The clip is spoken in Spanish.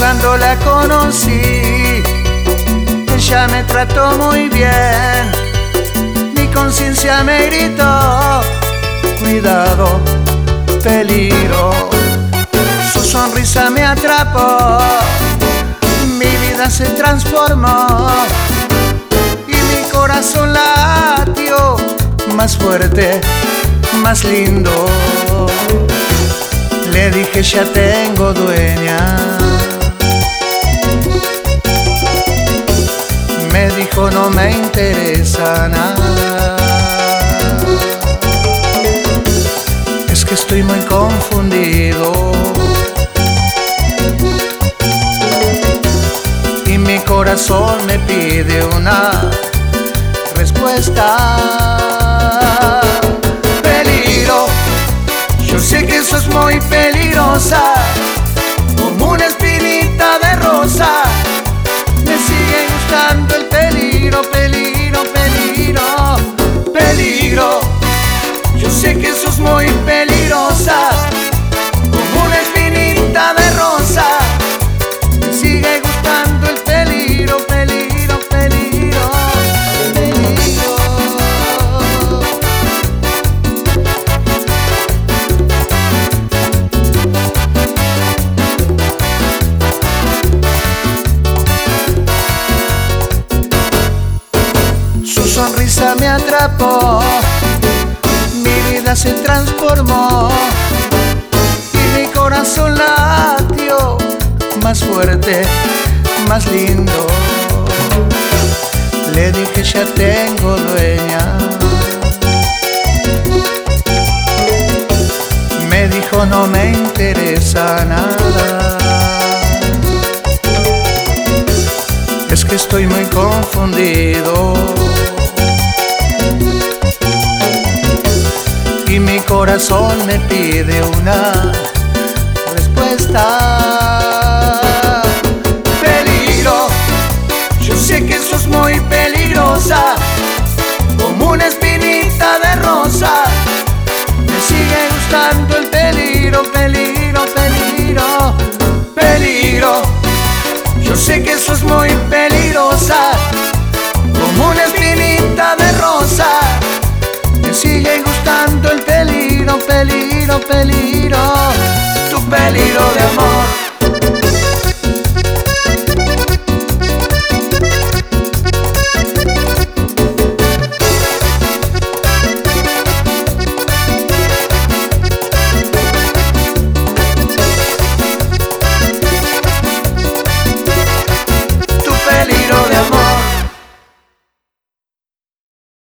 Cuando la conocí, ella me trató muy bien. Mi conciencia me gritó: cuidado, peligro. Su sonrisa me atrapó, mi vida se transformó y mi corazón latió más fuerte, más lindo. Le dije: ya tengo dueña. Me dijo: no me interesa nada. Es que estoy muy confundido y mi corazón me pide una respuesta. Peligro, yo sé que sos muy peligrosa, como una espinita de rosa. Me sigue gustando el peligro, peligro, peligro, peligro. Yo sé que sos muy peligrosa, como una espinita de rosa. Me sigue gustando el peligro, peligro, peligro, peligro. Su sonrisa me atrapó, mi vida se transformó y mi corazón latió más fuerte, más lindo. Le dije: ya tengo dueña. Me dijo: no me interesa nada. Es que estoy muy confundido y mi corazón me pide una respuesta.